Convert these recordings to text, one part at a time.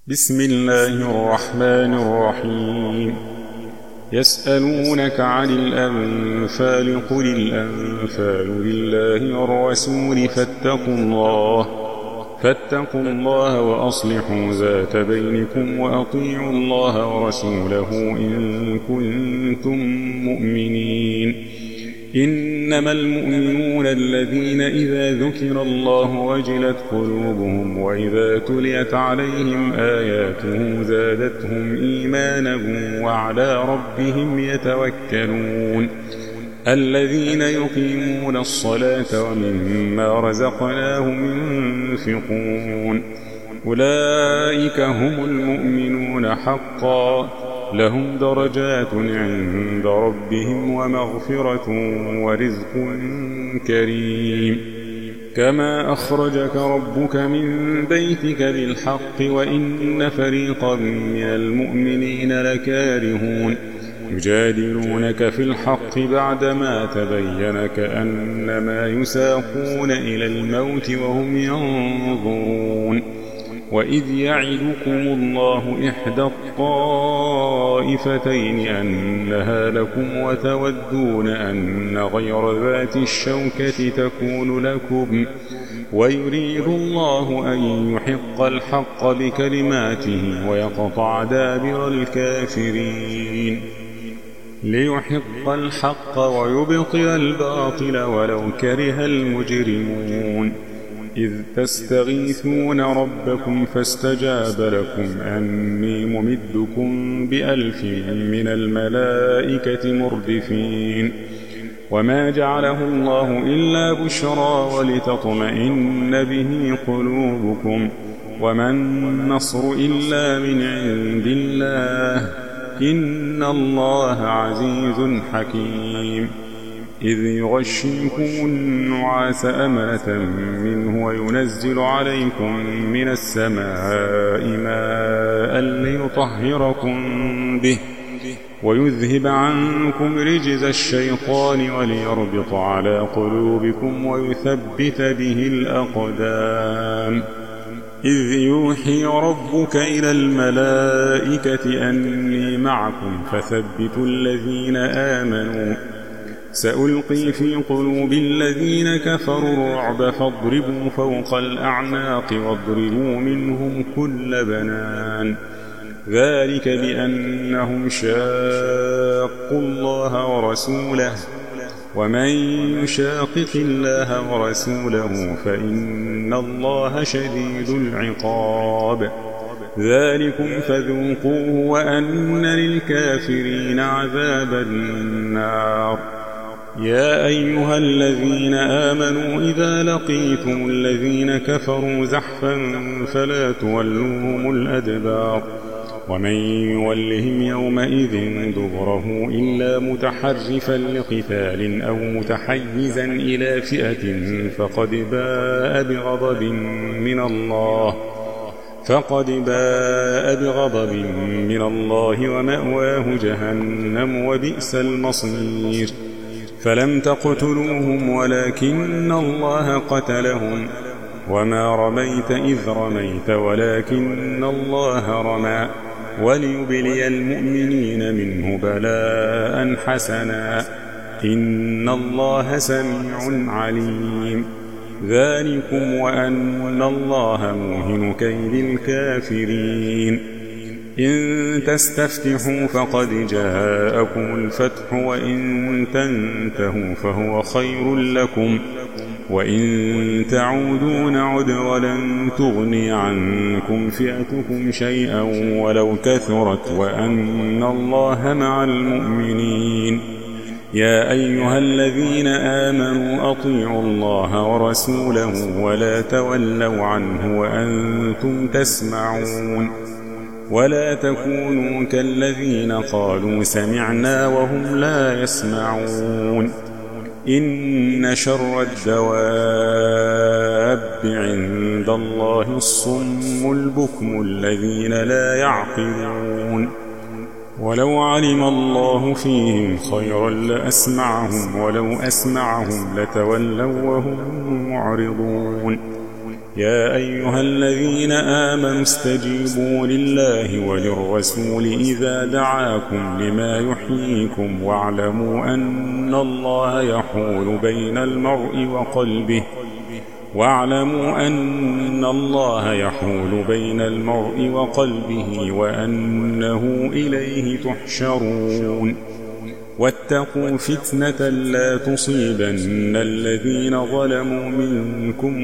بسم الله الرحمن الرحيم. يسألونك عن الأنفال قل الأنفال لله والرسول فاتقوا الله وأصلحوا ذات بينكم وأطيعوا الله ورسوله إن كنتم مؤمنين. إنما المؤمنون الذين إذا ذكر الله وجلت قلوبهم وإذا تليت عليهم آياته زادتهم إيمانا وعلى ربهم يتوكلون. الذين يقيمون الصلاة ومما رزقناهم ينفقون أولئك هم المؤمنون حقا لهم درجات عند ربهم ومغفرة ورزق كريم. كما أخرجك ربك من بيتك بالحق وإن فريقا من المؤمنين لكارهون يجادلونك في الحق بعدما تبين كأنما يساقون إلى الموت وهم ينظرون. وإذ يعدكم الله إحدى الطائفتين أنها لكم وتودون أن غير ذات الشوكة تكون لكم ويريد الله أن يحق الحق بكلماته ويقطع دابر الكافرين ليحق الحق ويبطل الباطل ولو كره المجرمون. إذ تستغيثون ربكم فاستجاب لكم أني ممدكم ب1000 من الملائكة مردفين. وما جعله الله إلا بشرى ولتطمئن به قلوبكم وما النصر إلا من عند الله إن الله عزيز حكيم. إذ يغشيكم النعاس أمنة منه وينزل عليكم من السماء ماء ليطهركم به ويذهب عنكم رجز الشيطان وليربط على قلوبكم ويثبت به الأقدام. إذ يوحي ربك إلى الملائكة أني معكم فثبتوا الذين آمنوا سألقي في قلوب الذين كفروا الرعب فاضربوا فوق الأعناق واضربوا منهم كل بنان. ذلك بأنهم شاقوا الله ورسوله ومن يشاقق الله ورسوله فإن الله شديد العقاب. ذلكم فذوقوه وأن للكافرين عذاب النار. يا أيها الذين آمنوا إذا لقيتم الذين كفروا زحفا فلا تولوهم الأدبار ومن يولهم يومئذ دبره إلا متحرفا لقتال أو متحيزا إلى فئة فقد باء بغضب من الله ومأواه جهنم وبئس المصير. فلم تقتلوهم ولكن الله قتلهم وما رميت إذ رميت ولكن الله رمى وليبلي المؤمنين منه بلاء حسنا إن الله سميع عليم. ذلكم وأن الله موهن كيد الكافرين. إن تستفتحوا فقد جاءكم الفتح وإن تنتهوا فهو خير لكم وإن تعودوا نعد ولن تغني عنكم فئتكم شيئا ولو كثرت وأن الله مع المؤمنين. يا أيها الذين آمنوا أطيعوا الله ورسوله ولا تولوا عنه وأنتم تسمعون. ولا تكونوا كالذين قالوا سمعنا وهم لا يسمعون. إن شر الدواب عند الله الصم البكم الذين لا يعقلون. ولو علم الله فيهم خيرا لأسمعهم ولو أسمعهم لتولوا وهم معرضون. يا أيها الذين آمنوا استجيبوا لله وللرسول إذا دعاكم لما يحييكم واعلموا أن الله يحول بين المرء وقلبه وأنه إليه تحشرون واتقوا فتنة لا تصيبن الذين ظلموا منكم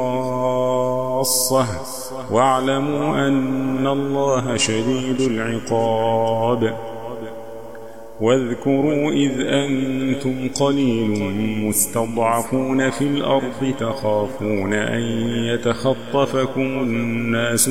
خاصة واعلموا أن الله شديد العقاب واذكروا إذ أنتم قليل مستضعفون في الأرض تخافون أن يتخطفكم الناس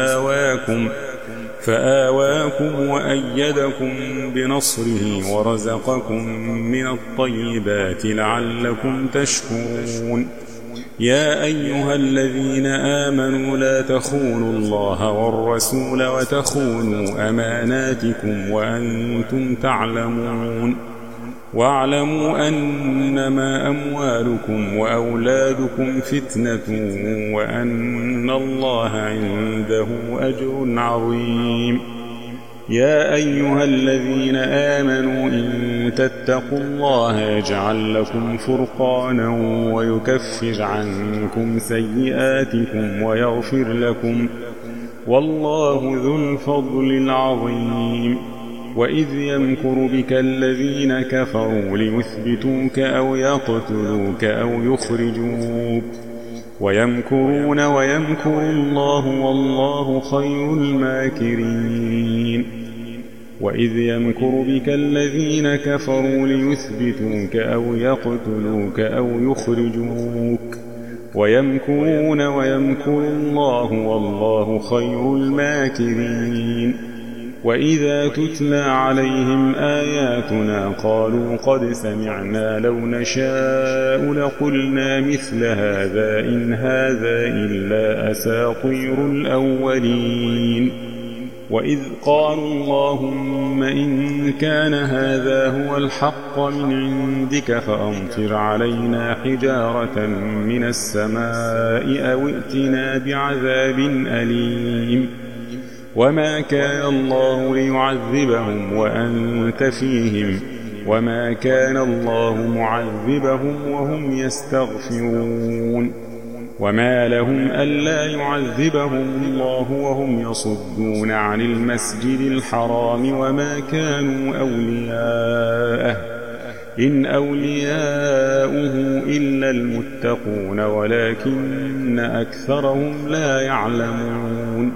فآواكم وأيدكم بنصره ورزقكم من الطيبات لعلكم تشكرون يا أيها الذين آمنوا لا تخونوا الله والرسول وتخونوا أماناتكم وأنتم تعلمون واعلموا أنما أموالكم وأولادكم فتنة وأن الله عنده أجر عظيم يا أيها الذين آمنوا إن تتقوا الله يجعل لكم فرقانا ويكفر عنكم سيئاتكم ويغفر لكم والله ذو الفضل العظيم وإذ يمكر بك الذين كفروا ليثبتوك أو يقتلوك أو يخرجوك ويمكرون ويمكر الله والله خير الماكرين وإذ يمكر بك الذين كفروا ليثبتوك أو يقتلوك أو يخرجوك ويمكرون ويمكر الله والله خير الماكرين وإذا تتلى عليهم آياتنا قالوا قد سمعنا لو نشاء لقلنا مثل هذا إن هذا إلا أساطير الأولين وإذ قالوا اللهم إن كان هذا هو الحق من عندك فأمطر علينا حجارة من السماء أو ائتنا بعذاب أليم وما كان الله ليعذبهم وأنت فيهم وما كان الله معذبهم وهم يستغفرون وما لهم ألا يعذبهم الله وهم يصدون عن المسجد الحرام وما كانوا أولياءه إن أولياؤه إلا المتقون ولكن أكثرهم لا يعلمون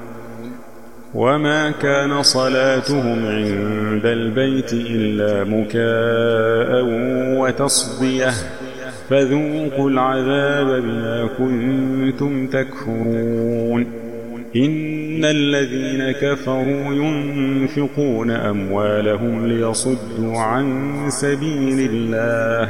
وما كان صلاتهم عند البيت إلا مكاء وتصدية فذوقوا العذاب بما كنتم تكفرون إن الذين كفروا ينفقون أموالهم ليصدوا عن سبيل الله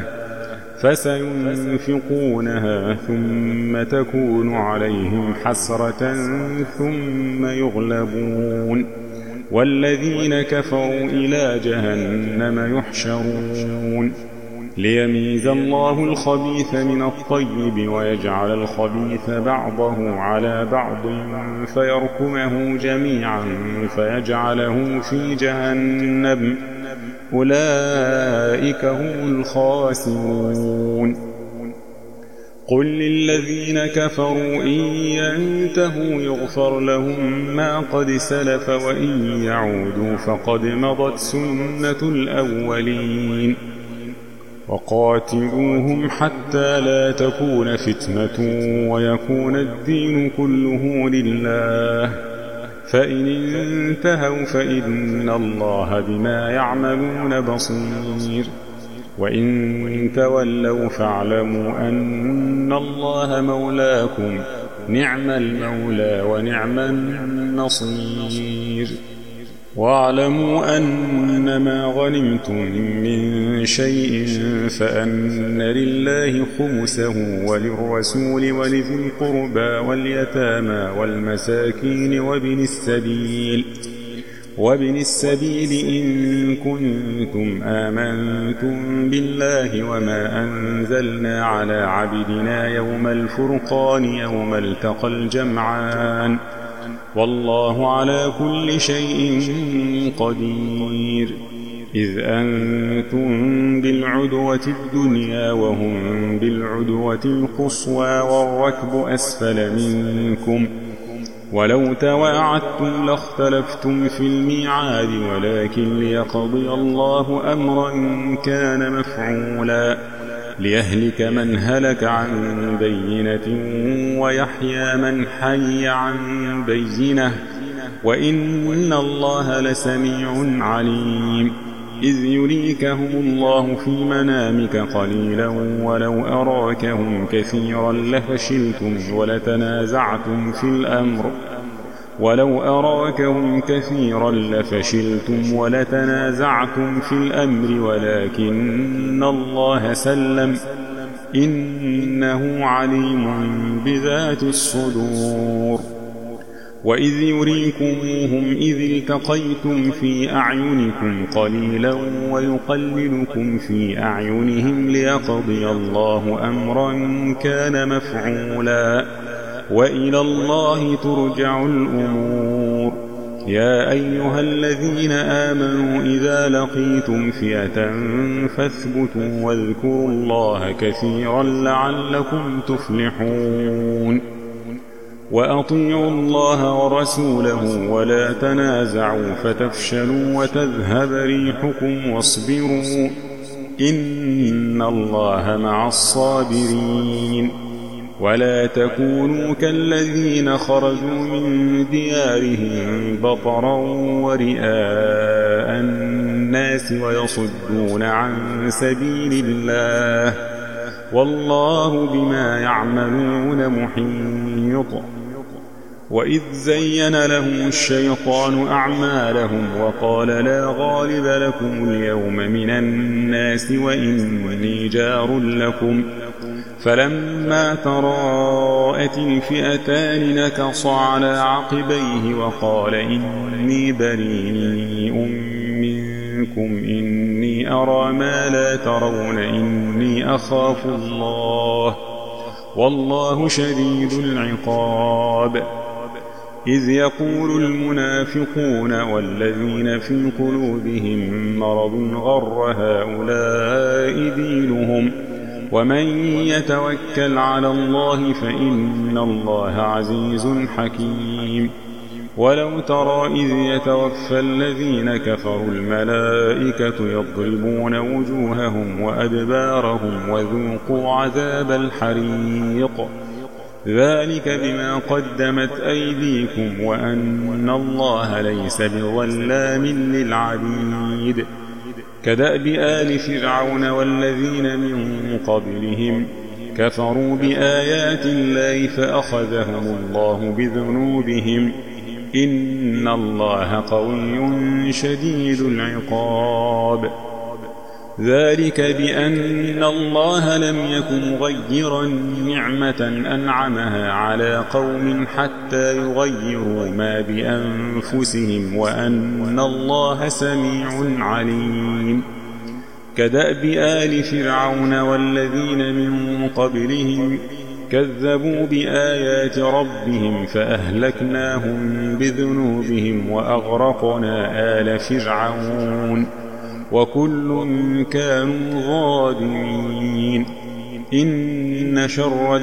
فسينفقونها ثم تكون عليهم حسرة ثم يغلبون والذين كفروا إلى جهنم يحشرون ليميز الله الخبيث من الطيب ويجعل الخبيث بعضه على بعض فيركمه جميعا فيجعله في جهنم أولئك هم الخاسرون قل للذين كفروا إن ينتهوا يغفر لهم ما قد سلف وإن يعودوا فقد مضت سنة الأولين وقاتلوهم حتى لا تكون فتنة ويكون الدين كله لله فإن انتهوا فإن الله بما يعملون بصير وإن تولوا فاعلموا أن الله مولاكم نعم المولى ونعم النصير واعلموا أنما غنمتم من شيء فأن لله خمسه وللرسول ولذي القربى واليتامى والمساكين وابن السبيل وابن السبيل إن كنتم آمنتم بالله وما أنزلنا على عبدنا يوم الفرقان يوم التقى الجمعان والله على كل شيء قدير إذ أنتم بالعدوة الدنيا وهم بالعدوة القصوى والركب أسفل منكم ولو تواعدتم لاختلفتم في الميعاد ولكن ليقضي الله أمرا كان مفعولا ليهلك من هلك عن بينة ويحيى من حي عن بينة وإن الله لسميع عليم إذ يريكهم الله في منامك قليلا ولو أراكهم كثيرا لفشلتم ولتنازعتم في الأمر ولكن الله سلم إنه عليم بذات الصدور وإذ يريكموهم إذ التقيتم في أعينكم قليلا ويقللكم في أعينهم ليقضي الله أمرا كان مفعولا وإلى الله ترجع الأمور يا أيها الذين آمنوا إذا لقيتم فئة فاثبتوا واذكروا الله كثيرا لعلكم تفلحون وأطيعوا الله ورسوله ولا تنازعوا فتفشلوا وتذهب ريحكم واصبروا إن الله مع الصابرين ولا تكونوا كالذين خرجوا من ديارهم بطرا ورئاء الناس ويصدون عن سبيل الله والله بما يعملون محيط وإذ زين لهم الشيطان أعمالهم وقال لا غالب لكم اليوم من الناس وإني جار لكم فلما تراءت الفئتان نكص على عقبيه وقال إني بريء منكم إني أرى ما لا ترون إني أخاف الله والله شديد العقاب إذ يقول المنافقون والذين في قلوبهم مرض غر هؤلاء دينهم ومن يتوكل على الله فإن الله عزيز حكيم ولو ترى إذ يتوفى الذين كفروا الملائكة يضربون وجوههم وأدبارهم وذوقوا عذاب الحريق ذلك بما قدمت أيديكم وأن الله ليس بظلام للعبيد كدأب آل فرعون والذين من قبلهم كفروا بآيات الله فأخذهم الله بذنوبهم إن الله قوي شديد العقاب ذلك بأن الله لم يكن مغيرا نعمة أنعمها على قوم حتى يغيروا ما بأنفسهم وأن الله سميع عليم كدأب آل فرعون والذين من قبلهم كذبوا بآيات ربهم فأهلكناهم بذنوبهم وأغرقنا آل فرعون وكل كانوا ظالمين إن شر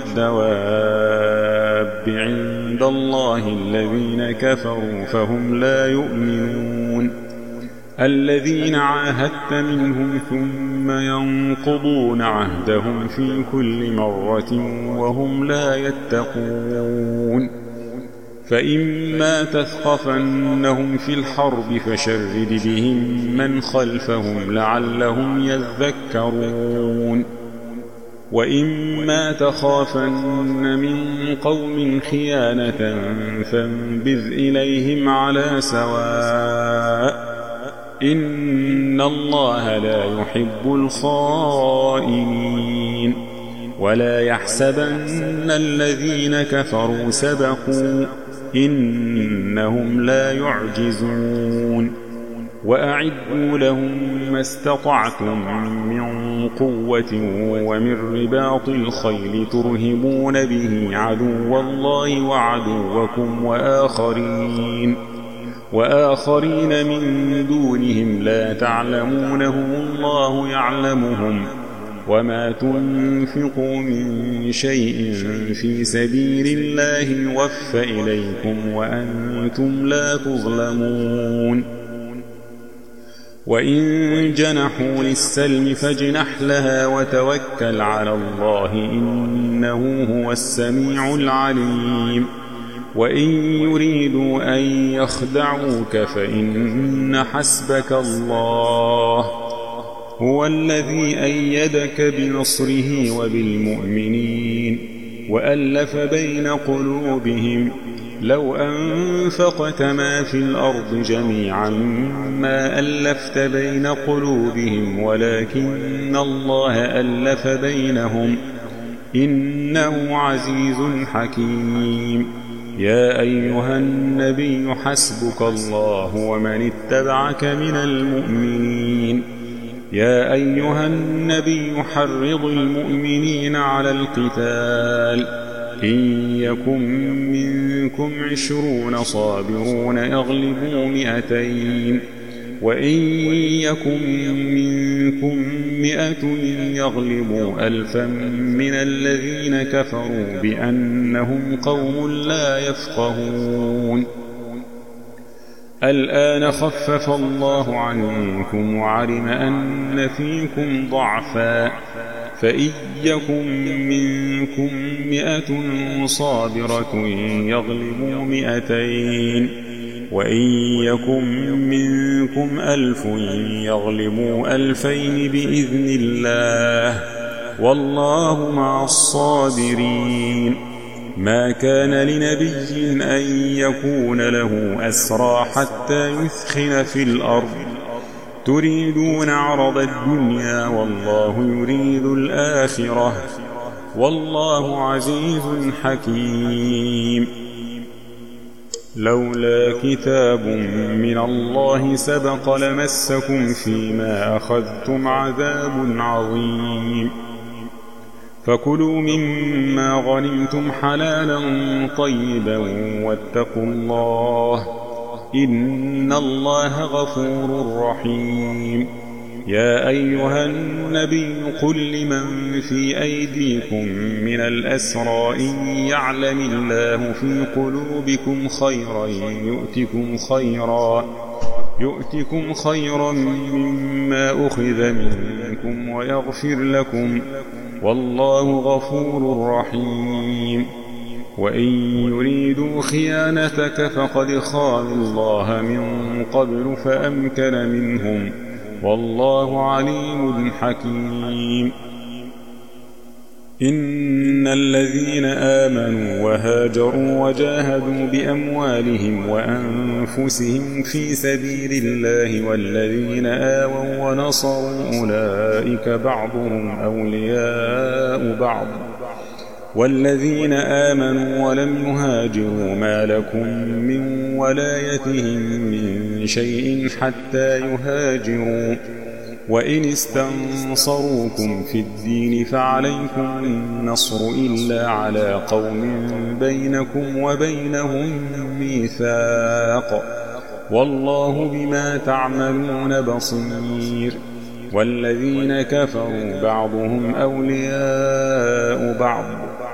الدواب عند الله الذين كفروا فهم لا يؤمنون الذين عاهدت منهم ثم ينقضون عهدهم في كل مرة وهم لا يتقون فإما تثقفنهم في الحرب فشرد بهم من خلفهم لعلهم يذكرون وإما تخافن من قوم خيانة فانبذ إليهم على سواء إن الله لا يحب الخائنين ولا يحسبن الذين كفروا سبقوا إنهم لا يعجزون وأعدوا لهم ما استطعتم من قوة ومن رباط الخيل ترهبون به عدو الله وعدوكم وآخرين من دونهم لا تعلمونهم الله يعلمهم وما تنفقوا من شيء في سبيل الله يوفى إليكم وأنتم لا تظلمون وإن جنحوا للسلم فاجنح لها وتوكل على الله إنه هو السميع العليم وإن يريدوا أن يخدعوك فإن حسبك الله هو الذي أيدك بنصره وبالمؤمنين وألف بين قلوبهم لو أنفقت ما في الأرض جميعا ما ألفت بين قلوبهم ولكن الله ألف بينهم إنه عزيز حكيم يا أيها النبي حسبك الله ومن اتبعك من المؤمنين يا أيها النبي حرض المؤمنين على القتال إن يكن منكم 20 صابرون يغلبوا 200 وإن يكن منكم 100 يغلبوا 1000 من الذين كفروا بأنهم قوم لا يفقهون الآن خفف الله عنكم وعلم أن فيكم ضعفا فإن يكن منكم 100 صابرة يغلبوا 200 وإن يكن منكم 1000 يغلبوا 2000 بإذن الله والله مع الصابرين ما كان لنبي أن يكون له أسرى حتى يثخن في الأرض تريدون عرض الدنيا والله يريد الآخرة والله عزيز حكيم لولا كتاب من الله سبق لمسكم فيما أخذتم عذاب عظيم فكلوا مما غنمتم حلالا طيبا واتقوا الله إن الله غفور رحيم يا أيها النبي قل لمن في أيديكم من الأسرى إن يعلم الله في قلوبكم خيرا يؤتكم خيرا مما أخذ منكم ويغفر لكم والله غفور رحيم وإن يريدوا خيانتك فقد خانوا الله من قبل فأمكن منهم والله عليم حكيم إن الذين آمنوا وهاجروا وجاهدوا بأموالهم وأنفسهم في سبيل الله والذين آووا ونصروا أولئك بعضهم أولياء بعض والذين آمنوا ولم يهاجروا ما لكم من ولايتهم من شيء حتى يهاجروا وإن استنصروكم في الدين فعليكم النصر إلا على قوم بينكم وبينهم ميثاق والله بما تعملون بصير والذين كفروا بعضهم أولياء بعض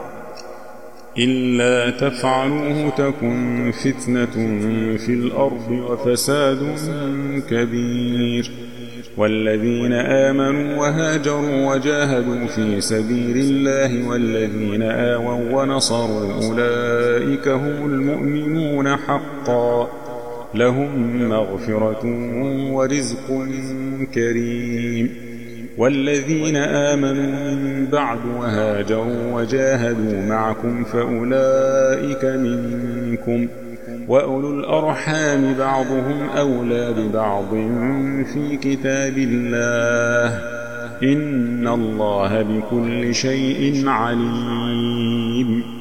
إلا تفعلوه تكن فتنة في الأرض وفساد كبير والذين آمنوا وهاجروا وجاهدوا في سبيل الله والذين آووا ونصروا أولئك هم المؤمنون حقا لهم مغفرة ورزق كريم والذين آمنوا من بعد وهاجروا وجاهدوا معكم فأولئك منكم وأولو الأرحام بعضهم أولى ببعض في كتاب الله إن الله بكل شيء عليم